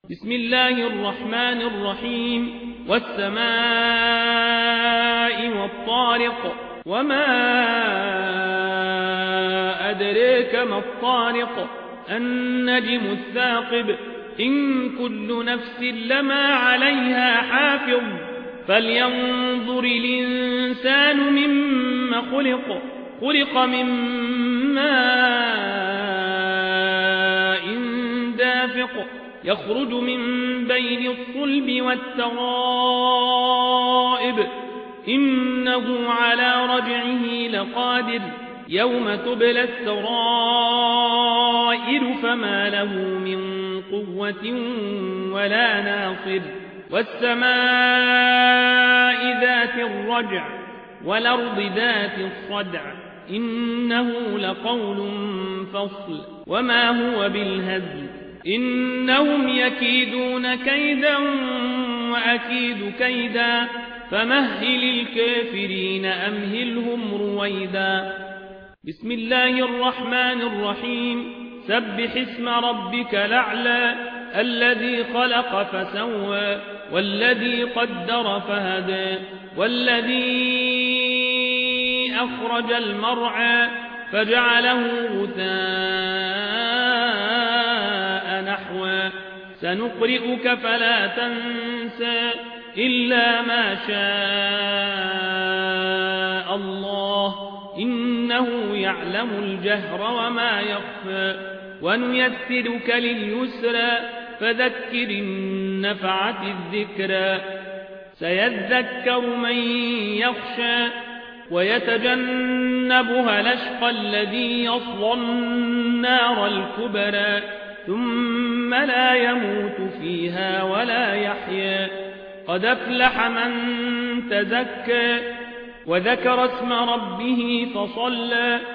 بسم الله الرحمن الرحيم والسماء والطارق وما أدريك ما الطارق النجم الثاقب إن كل نفس لما عليها حافظ فلينظر الإنسان مما خلق من ماء دافق يخرج من بين الصلب والترائب إنه على رجعه لقادر يوم تبلى السرائر فما له من قوة ولا ناصر والسماء ذات الرجع والأرض ذات الصدع إنه لقول فصل وما هو بالهزل إنهم يكيدون كيدا وأكيد كيدا فمهل الكافرين أمهلهم رويدا بسم الله الرحمن الرحيم سبح اسم ربك الأعلى الذي خلق فسوى والذي قدر فهدى والذي أخرج المرعى فجعله غثاء نحوا سنقرئك فلا تنسى إلا ما شاء الله إنه يعلم الجهر وما يخفى ونيسرك لليسرى فذكر النفعة الذكرى سيذكر من يخشى ويتجنبها الأشقى الذي يصلى النار الكبرى ثم لا يموت فيها ولا يحيا قد أفلح من تزكى وذكر اسم ربه فصلى